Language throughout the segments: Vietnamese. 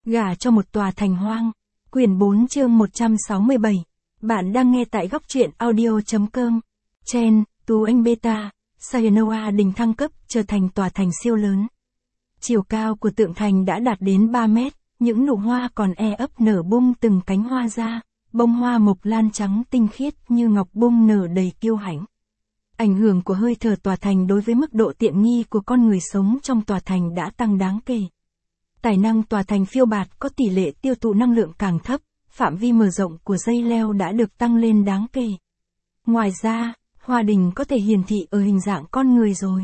Gả cho một tòa thành hoang. Quyển 4 chương 167. Bạn đang nghe tại góc truyện audio.com. Chen, Tú Anh Beta, Sayanoa Đình thăng cấp trở thành tòa thành siêu lớn. Chiều cao của tượng thành đã đạt đến 3 mét, những nụ hoa còn ấp nở bung từng cánh hoa ra, bông hoa mộc lan trắng tinh khiết như ngọc bung nở đầy kiêu hãnh. Ảnh hưởng của hơi thở tòa thành đối với mức độ tiện nghi của con người sống trong tòa thành đã tăng đáng kể. Tài năng tòa thành phiêu bạt có tỷ lệ tiêu thụ năng lượng càng thấp, phạm vi mở rộng của dây leo đã được tăng lên đáng kể. Ngoài ra, Hoa Đình có thể hiển thị ở hình dạng con người rồi.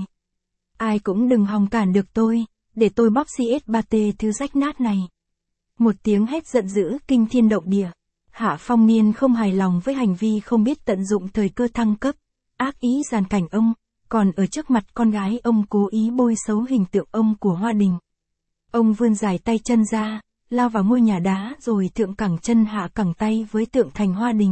Ai cũng đừng hòng cản được tôi, để tôi bóp CS3T thứ rách nát này. Một tiếng hét giận dữ kinh thiên động địa. Hạ Phong Niên không hài lòng với hành vi không biết tận dụng thời cơ thăng cấp, ác ý giàn cảnh ông, còn ở trước mặt con gái ông cố ý bôi xấu hình tượng ông của Hoa Đình. Ông vươn dài tay chân ra, lao vào ngôi nhà đá rồi thượng cẳng chân hạ cẳng tay với tượng thành Hoa Đình.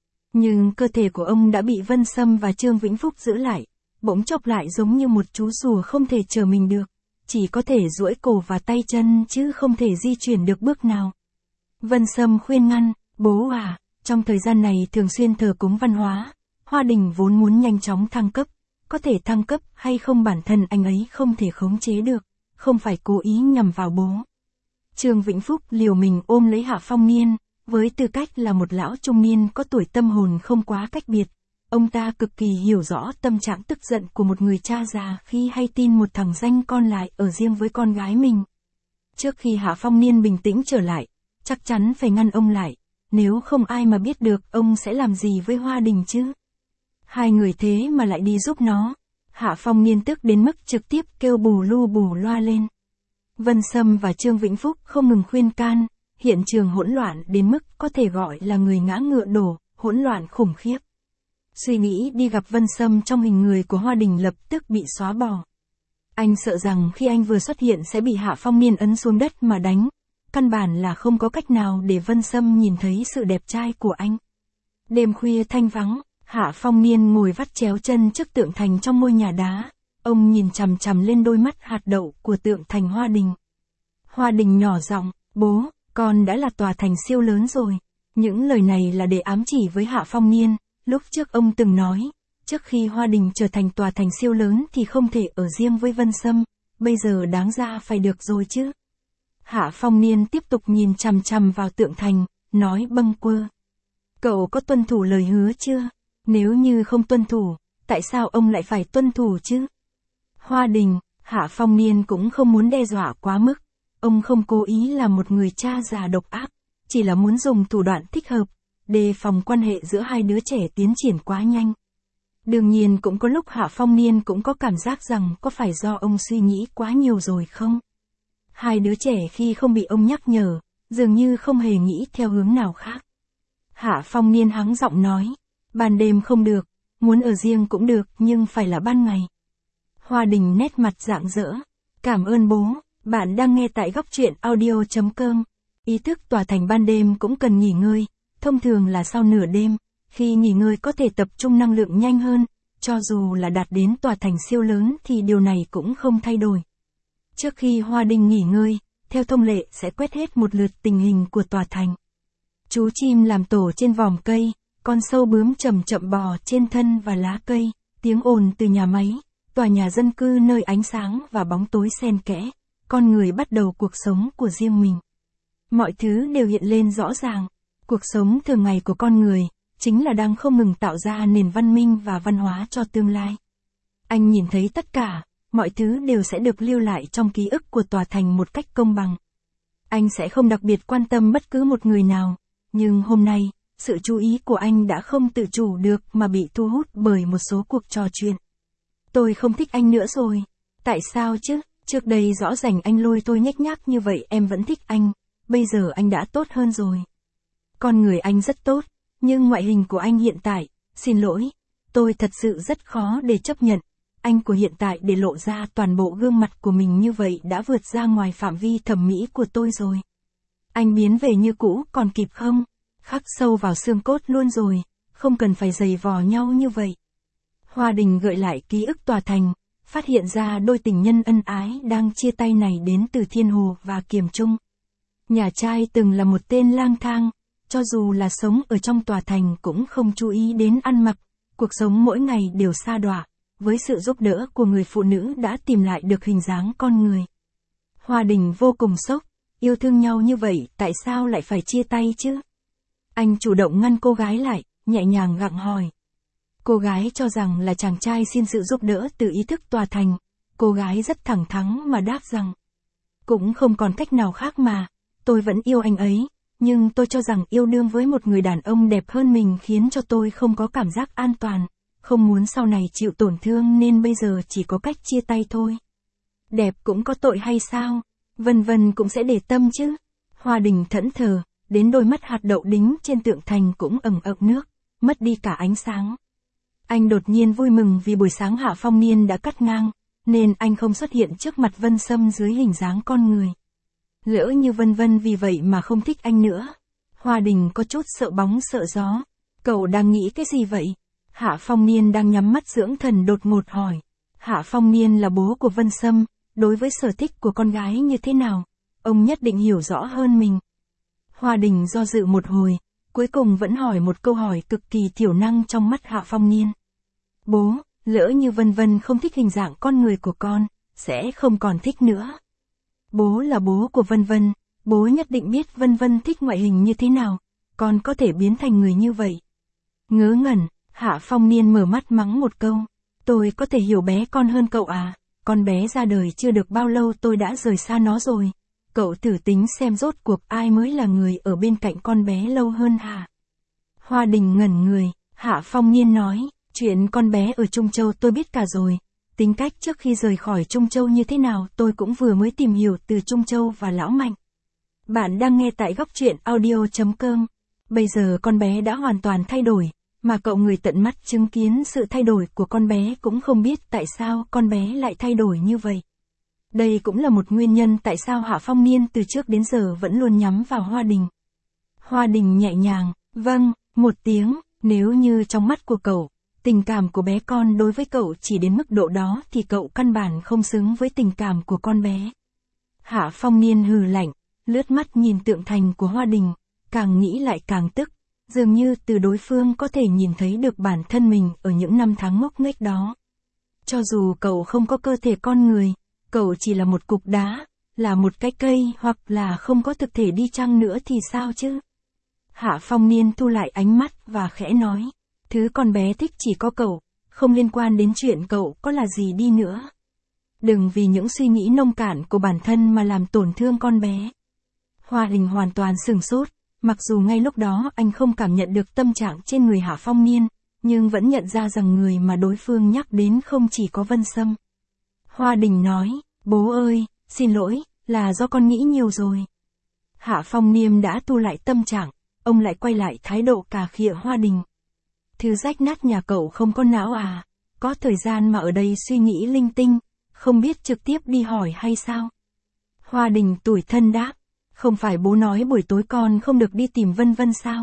Nhưng cơ thể của ông đã bị Vân Sâm và Trương Vĩnh Phúc giữ lại, bỗng chốc lại giống như một chú rùa không thể trở mình được, chỉ có thể duỗi cổ và tay chân chứ không thể di chuyển được bước nào. Vân Sâm khuyên ngăn, bố à, trong thời gian này thường xuyên thờ cúng văn hóa, Hoa Đình vốn muốn nhanh chóng thăng cấp, có thể thăng cấp hay không bản thân anh ấy không thể khống chế được, không phải cố ý nhằm vào bố. Trương Vĩnh Phúc liều mình ôm lấy Hạ Phong Niên, với tư cách là một lão trung niên có tuổi tâm hồn không quá cách biệt. Ông ta cực kỳ hiểu rõ tâm trạng tức giận của một người cha già khi hay tin một thằng danh con lại ở riêng với con gái mình. Trước khi Hạ Phong Niên bình tĩnh trở lại, chắc chắn phải ngăn ông lại, nếu không ai mà biết được ông sẽ làm gì với Hoa Đình chứ. Hai người thế mà lại đi giúp nó. Hạ Phong Niên tức đến mức trực tiếp kêu bù lu bù loa lên. Vân Sâm và Trương Vĩnh Phúc không ngừng khuyên can, hiện trường hỗn loạn đến mức có thể gọi là người ngã ngựa đổ, hỗn loạn khủng khiếp. Suy nghĩ đi gặp Vân Sâm trong hình người của Hoa Đình lập tức bị xóa bỏ. Anh sợ rằng khi anh vừa xuất hiện sẽ bị Hạ Phong Niên ấn xuống đất mà đánh, căn bản là không có cách nào để Vân Sâm nhìn thấy sự đẹp trai của anh. Đêm khuya thanh vắng, Hạ Phong Niên ngồi vắt chéo chân trước tượng thành trong ngôi nhà đá, ông nhìn chằm chằm lên đôi mắt hạt đậu của tượng thành Hoa Đình. Hoa Đình nhỏ giọng, bố, con đã là tòa thành siêu lớn rồi. Những lời này là để ám chỉ với Hạ Phong Niên, lúc trước ông từng nói, trước khi Hoa Đình trở thành tòa thành siêu lớn thì không thể ở riêng với Vân Sâm, bây giờ đáng ra phải được rồi chứ. Hạ Phong Niên tiếp tục nhìn chằm chằm vào tượng thành, nói bâng quơ. Cậu có tuân thủ lời hứa chưa? Nếu như không tuân thủ, tại sao ông lại phải tuân thủ chứ? Hoa Đình, Hạ Phong Niên cũng không muốn đe dọa quá mức. Ông không cố ý là một người cha già độc ác, chỉ là muốn dùng thủ đoạn thích hợp, đề phòng quan hệ giữa hai đứa trẻ tiến triển quá nhanh. Đương nhiên cũng có lúc Hạ Phong Niên cũng có cảm giác rằng có phải do ông suy nghĩ quá nhiều rồi không? Hai đứa trẻ khi không bị ông nhắc nhở, dường như không hề nghĩ theo hướng nào khác. Hạ Phong Niên hắng giọng nói, ban đêm không được, muốn ở riêng cũng được nhưng phải là ban ngày. Hoa Đình nét mặt rạng rỡ, cảm ơn bố. Bạn đang nghe tại góc truyện audio.com. Ý thức tòa thành ban đêm cũng cần nghỉ ngơi, thông thường là sau nửa đêm, khi nghỉ ngơi có thể tập trung năng lượng nhanh hơn, cho dù là đạt đến tòa thành siêu lớn thì điều này cũng không thay đổi. Trước khi Hoa Đình nghỉ ngơi, theo thông lệ sẽ quét hết một lượt tình hình của tòa thành. Chú chim làm tổ trên vòm cây, con sâu bướm chậm chậm bò trên thân và lá cây, tiếng ồn từ nhà máy, tòa nhà dân cư nơi ánh sáng và bóng tối xen kẽ. Con người bắt đầu cuộc sống của riêng mình. Mọi thứ đều hiện lên rõ ràng. Cuộc sống thường ngày của con người, chính là đang không ngừng tạo ra nền văn minh và văn hóa cho tương lai. Anh nhìn thấy tất cả, mọi thứ đều sẽ được lưu lại trong ký ức của tòa thành một cách công bằng. Anh sẽ không đặc biệt quan tâm bất cứ một người nào, nhưng hôm nay, sự chú ý của anh đã không tự chủ được mà bị thu hút bởi một số cuộc trò chuyện. Tôi không thích anh nữa rồi. Tại sao chứ? Trước đây rõ ràng anh lôi tôi nhếch nhác như vậy em vẫn thích anh, bây giờ anh đã tốt hơn rồi. Con người anh rất tốt, nhưng ngoại hình của anh hiện tại, xin lỗi, tôi thật sự rất khó để chấp nhận. Anh của hiện tại để lộ ra toàn bộ gương mặt của mình như vậy đã vượt ra ngoài phạm vi thẩm mỹ của tôi rồi. Anh biến về như cũ còn kịp không? Khắc sâu vào xương cốt luôn rồi, không cần phải giày vò nhau như vậy. Hoa Đình gợi lại ký ức tòa thành. Phát hiện ra đôi tình nhân ân ái đang chia tay này đến từ Thiên Hồ và Kiềm Trung. Nhà trai từng là một tên lang thang, cho dù là sống ở trong tòa thành cũng không chú ý đến ăn mặc, cuộc sống mỗi ngày đều sa đọa, với sự giúp đỡ của người phụ nữ đã tìm lại được hình dáng con người. Hoa Đình vô cùng sốc, yêu thương nhau như vậy tại sao lại phải chia tay chứ? Anh chủ động ngăn cô gái lại, nhẹ nhàng gặng hỏi. Cô gái cho rằng là chàng trai xin sự giúp đỡ từ ý thức tòa thành, cô gái rất thẳng thắn mà đáp rằng. Cũng không còn cách nào khác mà, tôi vẫn yêu anh ấy, nhưng tôi cho rằng yêu đương với một người đàn ông đẹp hơn mình khiến cho tôi không có cảm giác an toàn, không muốn sau này chịu tổn thương nên bây giờ chỉ có cách chia tay thôi. Đẹp cũng có tội hay sao? Vân Vân cũng sẽ để tâm chứ. Hoa Đình thẫn thờ, đến đôi mắt hạt đậu đính trên tượng thành cũng ẩn ực nước, mất đi cả ánh sáng. Anh đột nhiên vui mừng vì buổi sáng Hạ Phong Niên đã cắt ngang, nên anh không xuất hiện trước mặt Vân Sâm dưới hình dáng con người. Lỡ như Vân Vân vì vậy mà không thích anh nữa. Hoa Đình có chút sợ bóng sợ gió. Cậu đang nghĩ cái gì vậy? Hạ Phong Niên đang nhắm mắt dưỡng thần đột ngột hỏi. Hạ Phong Niên là bố của Vân Sâm, đối với sở thích của con gái như thế nào, ông nhất định hiểu rõ hơn mình. Hoa Đình do dự một hồi, cuối cùng vẫn hỏi một câu hỏi cực kỳ thiểu năng trong mắt Hạ Phong Niên. Bố, lỡ như Vân Vân không thích hình dạng con người của con, sẽ không còn thích nữa. Bố là bố của Vân Vân, bố nhất định biết Vân Vân thích ngoại hình như thế nào, con có thể biến thành người như vậy. Ngớ ngẩn, Hạ Phong Niên mở mắt mắng một câu. Tôi có thể hiểu bé con hơn cậu à, con bé ra đời chưa được bao lâu tôi đã rời xa nó rồi. Cậu thử tính xem rốt cuộc ai mới là người ở bên cạnh con bé lâu hơn hả? Hoa Đình ngẩn người, Hạ Phong Niên nói, chuyện con bé ở Trung Châu tôi biết cả rồi. Tính cách trước khi rời khỏi Trung Châu như thế nào tôi cũng vừa mới tìm hiểu từ Trung Châu và Lão Mạnh. Bạn đang nghe tại góc truyện audio.com. Bây giờ con bé đã hoàn toàn thay đổi, mà cậu người tận mắt chứng kiến sự thay đổi của con bé cũng không biết tại sao con bé lại thay đổi như vậy. Đây cũng là một nguyên nhân tại sao Hạ Phong Niên từ trước đến giờ vẫn luôn nhắm vào Hoa Đình. Hoa Đình nhẹ nhàng, vâng, một tiếng, nếu như trong mắt của cậu, tình cảm của bé con đối với cậu chỉ đến mức độ đó thì cậu căn bản không xứng với tình cảm của con bé. Hạ Phong Niên hừ lạnh, lướt mắt nhìn tượng thành của Hoa Đình, càng nghĩ lại càng tức, dường như từ đối phương có thể nhìn thấy được bản thân mình ở những năm tháng ngốc nghếch đó. Cho dù cậu không có cơ thể con người, cậu chỉ là một cục đá, là một cái cây hoặc là không có thực thể đi chăng nữa thì sao chứ? Hạ Phong Niên thu lại ánh mắt và khẽ nói, thứ con bé thích chỉ có cậu, không liên quan đến chuyện cậu có là gì đi nữa. Đừng vì những suy nghĩ nông cạn của bản thân mà làm tổn thương con bé. Hoa Đình hoàn toàn sửng sốt, mặc dù ngay lúc đó anh không cảm nhận được tâm trạng trên người Hạ Phong Niên, nhưng vẫn nhận ra rằng người mà đối phương nhắc đến không chỉ có Vân Sâm. Hoa Đình nói, bố ơi, xin lỗi, là do con nghĩ nhiều rồi. Hạ Phong Niên đã tu lại tâm trạng, ông lại quay lại thái độ cà khịa Hoa Đình. Thứ rách nát nhà cậu không có não à, có thời gian mà ở đây suy nghĩ linh tinh, không biết trực tiếp đi hỏi hay sao? Hoa Đình tủi thân đáp, không phải bố nói buổi tối con không được đi tìm Vân Vân sao?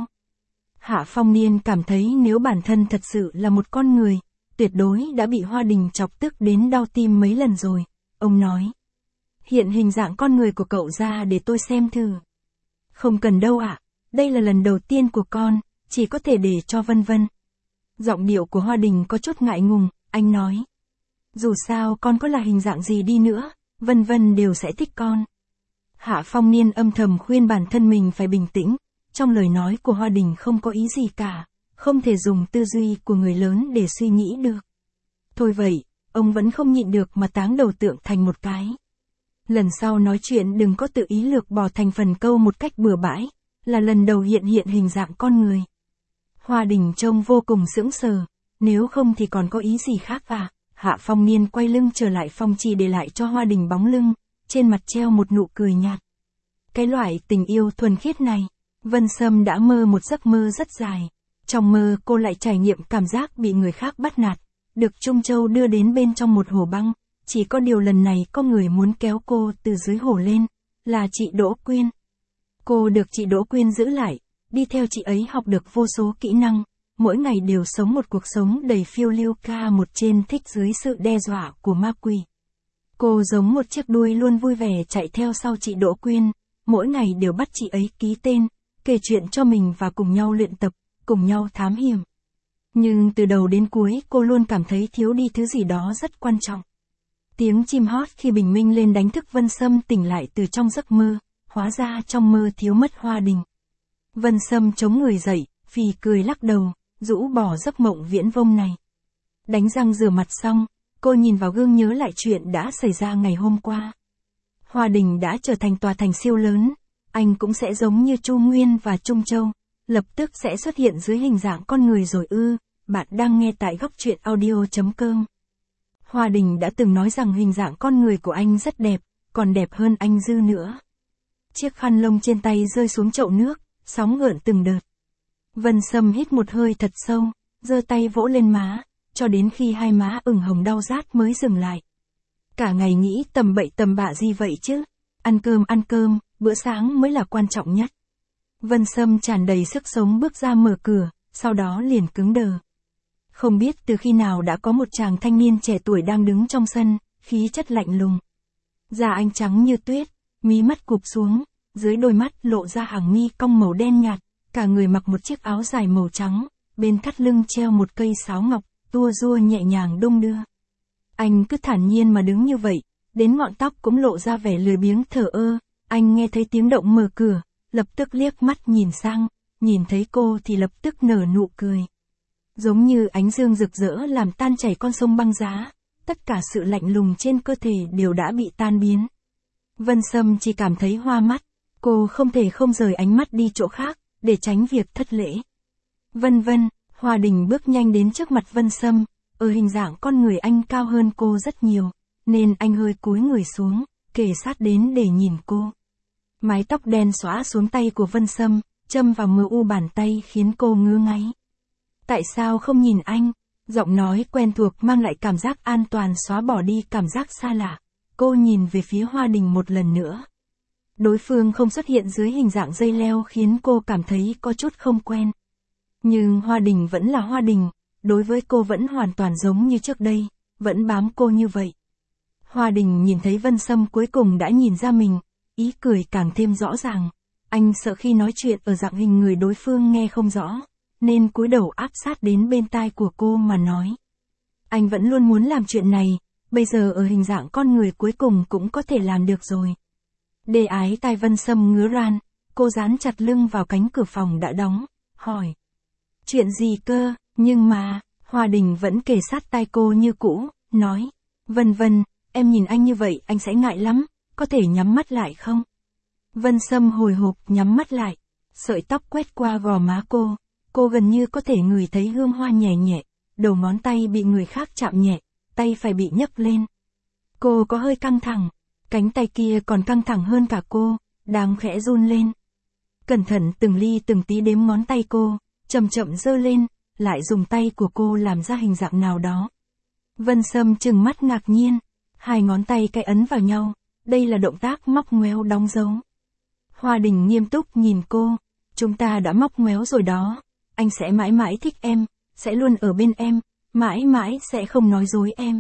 Hạ Phong Niên cảm thấy nếu bản thân thật sự là một con người, tuyệt đối đã bị Hoa Đình chọc tức đến đau tim mấy lần rồi. Ông nói, hiện hình dạng con người của cậu ra để tôi xem thử. Không cần đâu ạ, đây là lần đầu tiên của con, chỉ có thể để cho Vân Vân. Giọng điệu của Hoa Đình có chút ngại ngùng, anh nói. Dù sao con có là hình dạng gì đi nữa, Vân Vân đều sẽ thích con. Hạ Phong Niên âm thầm khuyên bản thân mình phải bình tĩnh, trong lời nói của Hoa Đình không có ý gì cả, không thể dùng tư duy của người lớn để suy nghĩ được. Thôi vậy, ông vẫn không nhịn được mà táng đầu tượng thành một cái. Lần sau nói chuyện đừng có tự ý lược bỏ thành phần câu một cách bừa bãi, là lần đầu hiện hình dạng con người. Hoa Đình trông vô cùng sững sờ, nếu không thì còn có ý gì khác à? Hạ Phong Niên quay lưng trở lại phòng chỉ để lại cho Hoa Đình bóng lưng, trên mặt treo một nụ cười nhạt. Cái loại tình yêu thuần khiết này, Vân Sâm đã mơ một giấc mơ rất dài. Trong mơ cô lại trải nghiệm cảm giác bị người khác bắt nạt, được Trung Châu đưa đến bên trong một hồ băng, chỉ có điều lần này có người muốn kéo cô từ dưới hồ lên, là chị Đỗ Quyên. Cô được chị Đỗ Quyên giữ lại, đi theo chị ấy học được vô số kỹ năng, mỗi ngày đều sống một cuộc sống đầy phiêu lưu ca một trên thích dưới sự đe dọa của ma quỷ. Cô giống một chiếc đuôi luôn vui vẻ chạy theo sau chị Đỗ Quyên, mỗi ngày đều bắt chị ấy ký tên, kể chuyện cho mình và cùng nhau luyện tập, cùng nhau thám hiểm. Nhưng từ đầu đến cuối cô luôn cảm thấy thiếu đi thứ gì đó rất quan trọng. Tiếng chim hót khi bình minh lên đánh thức Vân Sâm tỉnh lại từ trong giấc mơ, hóa ra trong mơ thiếu mất Hoa Đình. Vân Sâm chống người dậy, phì cười lắc đầu, rũ bỏ giấc mộng viễn vông này. Đánh răng rửa mặt xong, cô nhìn vào gương nhớ lại chuyện đã xảy ra ngày hôm qua. Hoa Đình đã trở thành tòa thành siêu lớn, anh cũng sẽ giống như Chu Nguyên và Trung Châu, lập tức sẽ xuất hiện dưới hình dạng con người rồi ư. Bạn đang nghe tại góc truyện audio.com. Hoa Đình đã từng nói rằng hình dạng con người của anh rất đẹp, còn đẹp hơn anh Dư nữa. Chiếc khăn lông trên tay rơi xuống chậu nước, sóng gợn từng đợt. Vân Sâm hít một hơi thật sâu, giơ tay vỗ lên má, cho đến khi hai má ửng hồng đau rát mới dừng lại. Cả ngày nghĩ tầm bậy tầm bạ gì vậy chứ? Ăn cơm, bữa sáng mới là quan trọng nhất. Vân Sâm tràn đầy sức sống bước ra mở cửa, sau đó liền cứng đờ. Không biết từ khi nào đã có một chàng thanh niên trẻ tuổi đang đứng trong sân, khí chất lạnh lùng. Da anh trắng như tuyết, mí mắt cụp xuống, dưới đôi mắt lộ ra hàng mi cong màu đen nhạt, cả người mặc một chiếc áo dài màu trắng, bên thắt lưng treo một cây sáo ngọc, tua rua nhẹ nhàng đung đưa. Anh cứ thản nhiên mà đứng như vậy, đến ngọn tóc cũng lộ ra vẻ lười biếng thờ ơ. Anh nghe thấy tiếng động mở cửa, lập tức liếc mắt nhìn sang, nhìn thấy cô thì lập tức nở nụ cười. Giống như ánh dương rực rỡ làm tan chảy con sông băng giá, tất cả sự lạnh lùng trên cơ thể đều đã bị tan biến. Vân Sâm chỉ cảm thấy hoa mắt, cô không thể không rời ánh mắt đi chỗ khác, để tránh việc thất lễ. Vân, Hoa Đình bước nhanh đến trước mặt Vân Sâm, ở hình dạng con người anh cao hơn cô rất nhiều, nên anh hơi cúi người xuống, kề sát đến để nhìn cô. Mái tóc đen xõa xuống tay của Vân Sâm, châm vào mờ u bàn tay khiến cô ngứa ngáy. Tại sao không nhìn anh? Giọng nói quen thuộc mang lại cảm giác an toàn xóa bỏ đi cảm giác xa lạ. Cô nhìn về phía Hoa Đình một lần nữa. Đối phương không xuất hiện dưới hình dạng dây leo khiến cô cảm thấy có chút không quen. Nhưng Hoa Đình vẫn là Hoa Đình, đối với cô vẫn hoàn toàn giống như trước đây, vẫn bám cô như vậy. Hoa Đình nhìn thấy Vân Sâm cuối cùng đã nhìn ra mình, ý cười càng thêm rõ ràng. Anh sợ khi nói chuyện ở dạng hình người đối phương nghe không rõ, nên cúi đầu áp sát đến bên tai của cô mà nói. Anh vẫn luôn muốn làm chuyện này, bây giờ ở hình dạng con người cuối cùng cũng có thể làm được rồi. Đê ái tai Vân Sâm ngứa ran, cô dán chặt lưng vào cánh cửa phòng đã đóng, hỏi. Chuyện gì cơ, nhưng mà, Hoa Đình vẫn kề sát tai cô như cũ, nói. Vân, em nhìn anh như vậy anh sẽ ngại lắm, có thể nhắm mắt lại không? Vân Sâm hồi hộp nhắm mắt lại, sợi tóc quét qua gò má cô gần như có thể ngửi thấy hương hoa nhẹ nhẹ, đầu ngón tay bị người khác chạm nhẹ, tay phải bị nhấc lên. Cô có hơi căng thẳng, cánh tay kia còn căng thẳng hơn cả cô, đang khẽ run lên. Cẩn thận từng ly từng tí đếm ngón tay cô, chậm chậm giơ lên, lại dùng tay của cô làm ra hình dạng nào đó. Vân Sâm trừng mắt ngạc nhiên, hai ngón tay cái ấn vào nhau, đây là động tác móc ngoéo đóng dấu. Hoa Đình nghiêm túc nhìn cô, chúng ta đã móc ngoéo rồi đó, anh sẽ mãi mãi thích em, sẽ luôn ở bên em, mãi mãi sẽ không nói dối em.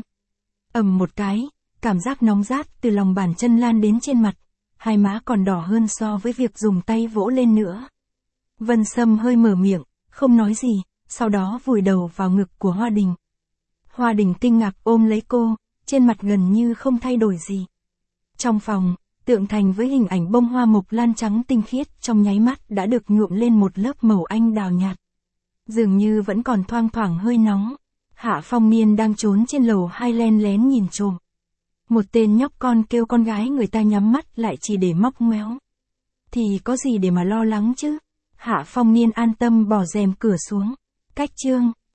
Ầm một cái, cảm giác nóng rát từ lòng bàn chân lan đến trên mặt, hai má còn đỏ hơn so với việc dùng tay vỗ lên nữa. Vân Sâm hơi mở miệng, không nói gì, sau đó vùi đầu vào ngực của Hoa Đình. Hoa Đình kinh ngạc ôm lấy cô, trên mặt gần như không thay đổi gì. Trong phòng, tượng thành với hình ảnh bông hoa mộc lan trắng tinh khiết trong nháy mắt đã được nhuộm lên một lớp màu anh đào nhạt. Dường như vẫn còn thoang thoảng hơi nóng. Hạ Phong Niên đang trốn trên lầu 2 len lén nhìn trộm. Một tên nhóc con kêu con gái người ta nhắm mắt lại chỉ để móc ngoéo. Thì có gì để mà lo lắng chứ? Hạ Phong Niên an tâm bỏ rèm cửa xuống. Cách chương